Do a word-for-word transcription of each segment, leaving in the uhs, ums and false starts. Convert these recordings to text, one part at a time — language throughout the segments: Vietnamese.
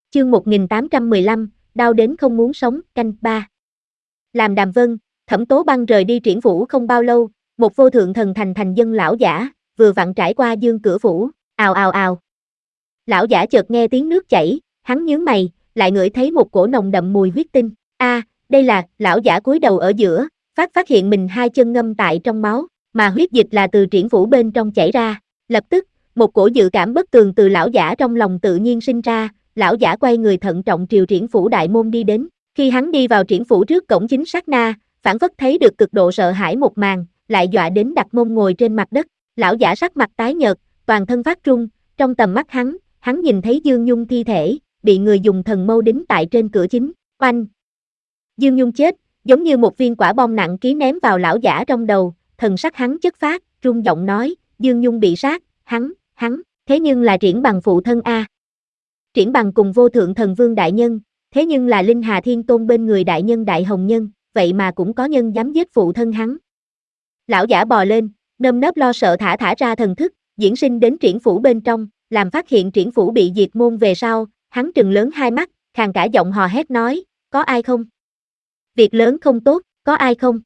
Chương một nghìn tám trăm mười lăm, đau đến không muốn sống, canh ba. Làm Đàm Vân, Thẩm Tố Băng rời đi Triển phủ không bao lâu, một vô thượng thần thành thành dân lão giả, vừa vặn trải qua dương cửa phủ, ào ào ào. Lão giả chợt nghe tiếng nước chảy, hắn nhướng mày, lại ngửi thấy một cổ nồng đậm mùi huyết tinh. A, à, đây là, lão giả cúi đầu ở giữa, phát phát hiện mình hai chân ngâm tại trong máu, mà huyết dịch là từ Triển phủ bên trong chảy ra. Lập tức, một cổ dự cảm bất tường từ lão giả trong lòng tự nhiên sinh ra. Lão giả quay người thận trọng triều Triển phủ đại môn đi đến. Khi hắn đi vào Triển phủ trước cổng chính sát na, phảng phất thấy được cực độ sợ hãi một màn, lại dọa đến đặt mông ngồi trên mặt đất. Lão giả sắc mặt tái nhợt, toàn thân phát run, trong tầm mắt hắn, hắn nhìn thấy Dương Nhung thi thể, bị người dùng thần mâu đính tại trên cửa chính. Oanh! Dương Nhung chết, giống như một viên quả bom nặng ký ném vào lão giả trong đầu, thần sắc hắn chất phát, run giọng nói, Dương Nhung bị sát, hắn, hắn, thế nhưng là Triển Bằng phụ thân a. Triển Bằng cùng vô thượng thần vương đại nhân, thế nhưng là Linh Hà Thiên Tôn bên người đại nhân Đại Hồng Nhân, vậy mà cũng có nhân dám giết phụ thân hắn. Lão giả bò lên, nơm nớp lo sợ thả thả ra thần thức, diễn sinh đến Triển phủ bên trong, làm phát hiện Triển phủ bị diệt môn về sau, hắn trừng lớn hai mắt, khàn cả giọng hò hét nói, có ai không? Việc lớn không tốt, có ai không?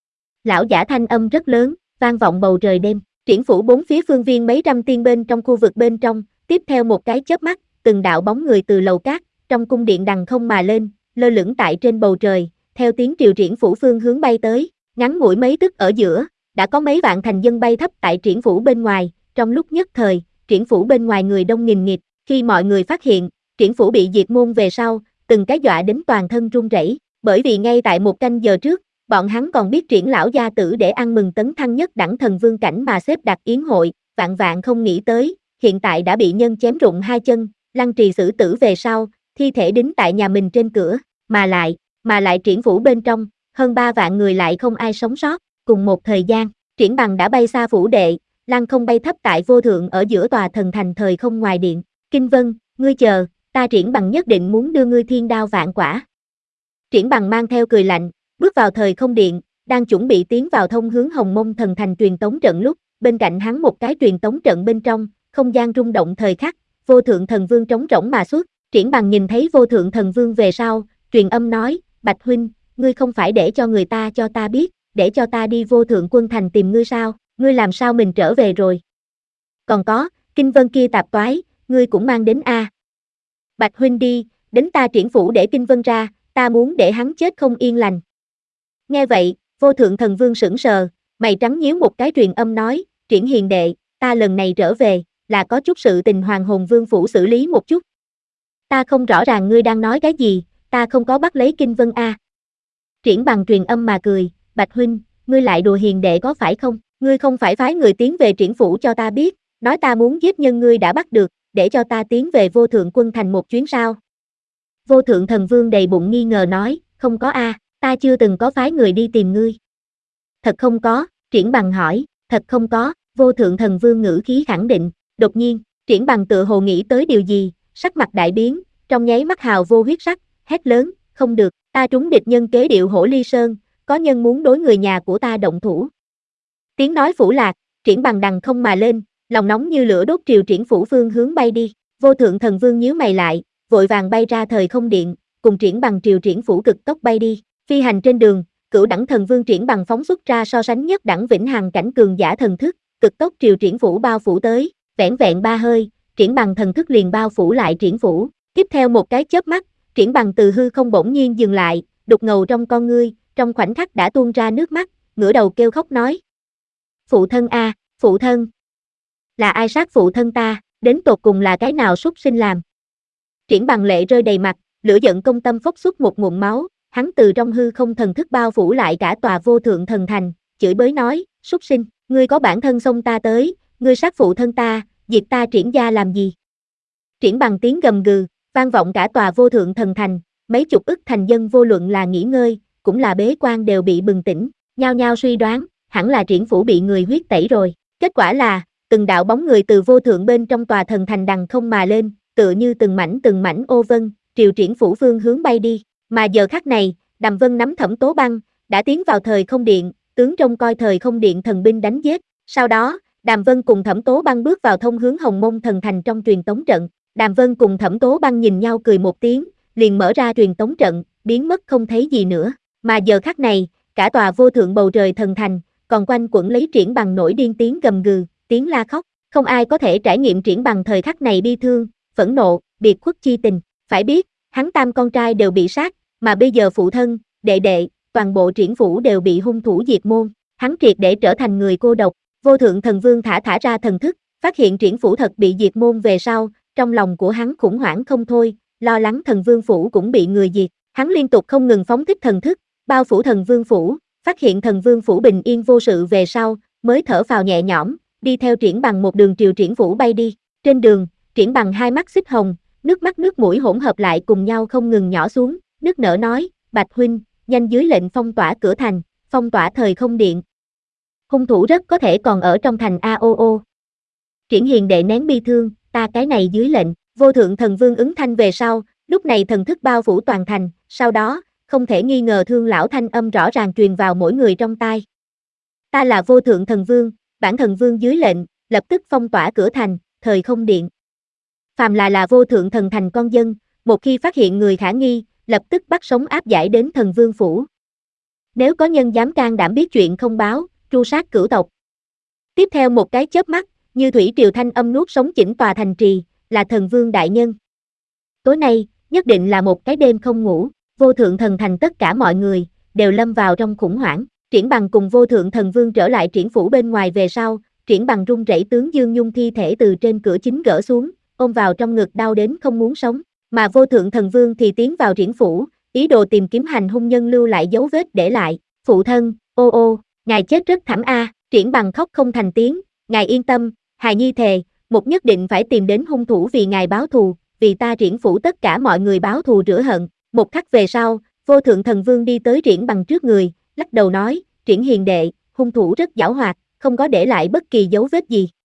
Lão giả thanh âm rất lớn, vang vọng bầu trời đêm. Triển phủ bốn phía phương viên mấy trăm tiên bên trong khu vực bên trong, tiếp theo một cái chớp mắt, từng đạo bóng người từ lầu cát, trong cung điện đằng không mà lên, lơ lửng tại trên bầu trời, theo tiếng triều Triển phủ phương hướng bay tới, ngắn ngủi mấy tức ở giữa, đã có mấy vạn thành dân bay thấp tại Triển phủ bên ngoài, trong lúc nhất thời, Triển phủ bên ngoài người đông nghìn nghịt, khi mọi người phát hiện, Triển phủ bị diệt môn về sau, từng cái dọa đến toàn thân run rẩy, bởi vì ngay tại một canh giờ trước, bọn hắn còn biết Triển lão gia tử để ăn mừng tấn thăng nhất đẳng thần vương cảnh mà xếp đặt yến hội, vạn vạn không nghĩ tới, hiện tại đã bị nhân chém rụng hai chân, lăng trì xử tử về sau, thi thể đính tại nhà mình trên cửa, mà lại, mà lại Triển phủ bên trong, hơn ba vạn người lại không ai sống sót, cùng một thời gian, Triển Bằng đã bay xa phủ đệ, lăng không bay thấp tại vô thượng ở giữa tòa thần thành thời không ngoài điện, Kinh Vân, ngươi chờ, ta Triển Bằng nhất định muốn đưa ngươi thiên đao vạn quả. Triển Bằng mang theo cười lạnh, bước vào thời không điện, đang chuẩn bị tiến vào thông hướng Hồng Mông thần thành truyền tống trận lúc, bên cạnh hắn một cái truyền tống trận bên trong, không gian rung động thời khắc, vô thượng thần vương trống rỗng mà xuất, Triển Bằng nhìn thấy vô thượng thần vương về sau, truyền âm nói, Bạch huynh, ngươi không phải để cho người ta cho ta biết, để cho ta đi vô thượng quân thành tìm ngươi sao, ngươi làm sao mình trở về rồi. Còn có, Kinh Vân kia tạp toái, ngươi cũng mang đến a. Bạch huynh đi, đến ta Triển phủ để Kinh Vân ra, ta muốn để hắn chết không yên lành. Nghe vậy, vô thượng thần vương sững sờ, mày trắng nhíu một cái truyền âm nói, Triển hiền đệ, ta lần này trở về, là có chút sự tình Hoàng Hồn Vương phủ xử lý một chút. Ta không rõ ràng ngươi đang nói cái gì, ta không có bắt lấy Kinh Vân a. Triển Bằng truyền âm mà cười, Bạch huynh, ngươi lại đùa hiền đệ có phải không, ngươi không phải phái người tiến về Triển phủ cho ta biết, nói ta muốn giết nhân ngươi đã bắt được, để cho ta tiến về vô thượng quân thành một chuyến sao. Vô thượng thần vương đầy bụng nghi ngờ nói, không có a, ta chưa từng có phái người đi tìm ngươi. Thật không có, Triển Bằng hỏi, thật không có, vô thượng thần vương ngữ khí khẳng định, đột nhiên, Triển Bằng tựa hồ nghĩ tới điều gì, sắc mặt đại biến, trong nháy mắt hào vô huyết sắc, hét lớn, không được, ta trúng địch nhân kế điệu Hổ Ly Sơn, có nhân muốn đối người nhà của ta động thủ. Tiếng nói phủ lạc, Triển Bằng đằng không mà lên, lòng nóng như lửa đốt triều Triển phủ phương hướng bay đi, vô thượng thần vương nhíu mày lại, vội vàng bay ra thời không điện, cùng Triển Bằng triều Triển phủ cực tốc bay đi, phi hành trên đường, cửu đẳng thần vương Triển Bằng phóng xuất ra so sánh nhất đẳng vĩnh hằng cảnh cường giả thần thức, cực tốc triều Triển phủ bao phủ tới, vẻn vẹn ba hơi, Triển Bằng thần thức liền bao phủ lại Triển phủ, tiếp theo một cái chớp mắt, Triển Bằng từ hư không bỗng nhiên dừng lại, đục ngầu trong con ngươi, trong khoảnh khắc đã tuôn ra nước mắt, ngửa đầu kêu khóc nói: "Phụ thân a, phụ thân, là ai sát phụ thân ta, đến tột cùng là cái nào súc sinh làm?" Triển Bằng lệ rơi đầy mặt, lửa giận công tâm phốc xuất một ngụm máu, hắn từ trong hư không thần thức bao phủ lại cả tòa vô thượng thần thành, chửi bới nói: "Súc sinh, ngươi có bản thân xông ta tới, ngươi sát phụ thân ta, diệt ta Triển gia làm gì?" Triển Bằng tiếng gầm gừ, vang vọng cả tòa vô thượng thần thành, mấy chục ức thành dân vô luận là nghỉ ngơi, cũng là bế quan đều bị bừng tỉnh, nhao nhao suy đoán, hẳn là Triển phủ bị người huyết tẩy rồi. Kết quả là, từng đạo bóng người từ vô thượng bên trong tòa thần thành đằng không mà lên, tựa như từng mảnh từng mảnh ô vân, triều Triển phủ phương hướng bay đi. Mà giờ khắc này, Đàm Vân nắm Thẩm Tố Băng, đã tiến vào thời không điện, tướng trông coi thời không điện thần binh đánh giết. Sau đó, Đàm Vân cùng Thẩm Tố Băng bước vào thông hướng Hồng Mông thần thành trong truyền tống trận. Đàm Vân cùng Thẩm Tố Băng nhìn nhau cười một tiếng, liền mở ra truyền tống trận, biến mất không thấy gì nữa. Mà giờ khắc này, cả tòa vô thượng bầu trời thần thành, còn quanh quẩn lấy Triển Bằng nổi điên tiếng gầm gừ, tiếng la khóc. Không ai có thể trải nghiệm Triển Bằng thời khắc này bi thương, phẫn nộ, biệt khuất chi tình. Phải biết, hắn tam con trai đều bị sát, mà bây giờ phụ thân, đệ đệ, toàn bộ Triển phủ đều bị hung thủ diệt môn. Hắn triệt để trở thành người cô độc. Vô thượng thần vương thả thả ra thần thức, phát hiện Triển phủ thật bị diệt môn về sau, trong lòng của hắn khủng hoảng không thôi, lo lắng thần vương phủ cũng bị người diệt. Hắn liên tục không ngừng phóng thích thần thức, bao phủ thần vương phủ, phát hiện thần vương phủ bình yên vô sự về sau, mới thở phào nhẹ nhõm, đi theo Triển Bằng một đường triều Triển phủ bay đi. Trên đường, Triển Bằng hai mắt xích hồng, nước mắt nước mũi hỗn hợp lại cùng nhau không ngừng nhỏ xuống, nức nở nói, Bạch huynh, nhanh dưới lệnh phong tỏa cửa thành, phong tỏa thời không điện. Hung thủ rất có thể còn ở trong thành a o o. Triển hiền đệ nén bi thương, ta cái này dưới lệnh. Vô thượng thần vương ứng thanh về sau, lúc này thần thức bao phủ toàn thành, sau đó, không thể nghi ngờ thương lão thanh âm rõ ràng truyền vào mỗi người trong tai. Ta là vô thượng thần vương, bản thần vương dưới lệnh, lập tức phong tỏa cửa thành, thời không điện. Phàm là là vô thượng thần thành con dân, một khi phát hiện người khả nghi, lập tức bắt sống áp giải đến thần vương phủ. Nếu có nhân dám can đảm biết chuyện không báo, tru sát cửu tộc. Tiếp theo một cái chớp mắt, như thủy triều thanh âm nuốt sống chỉnh tòa thành trì, là thần vương đại nhân. Tối nay, nhất định là một cái đêm không ngủ, vô thượng thần thành tất cả mọi người, đều lâm vào trong khủng hoảng. Triển Bằng cùng vô thượng thần vương trở lại Triển phủ bên ngoài về sau, Triển Bằng run rẩy tướng Dương Nhung thi thể từ trên cửa chính gỡ xuống, ôm vào trong ngực đau đến không muốn sống. Mà vô thượng thần vương thì tiến vào Triển phủ, ý đồ tìm kiếm hành hung nhân lưu lại dấu vết để lại. Phụ thân, ô ô, ngài chết rất thảm a. Triển Bằng khóc không thành tiếng, ngài yên tâm, hài nhi thề, một nhất định phải tìm đến hung thủ vì ngài báo thù, vì ta Triển phủ tất cả mọi người báo thù rửa hận. Một khắc về sau, vô thượng thần vương đi tới Triển Bằng trước người, lắc đầu nói, Triển hiền đệ, hung thủ rất giảo hoạt, không có để lại bất kỳ dấu vết gì.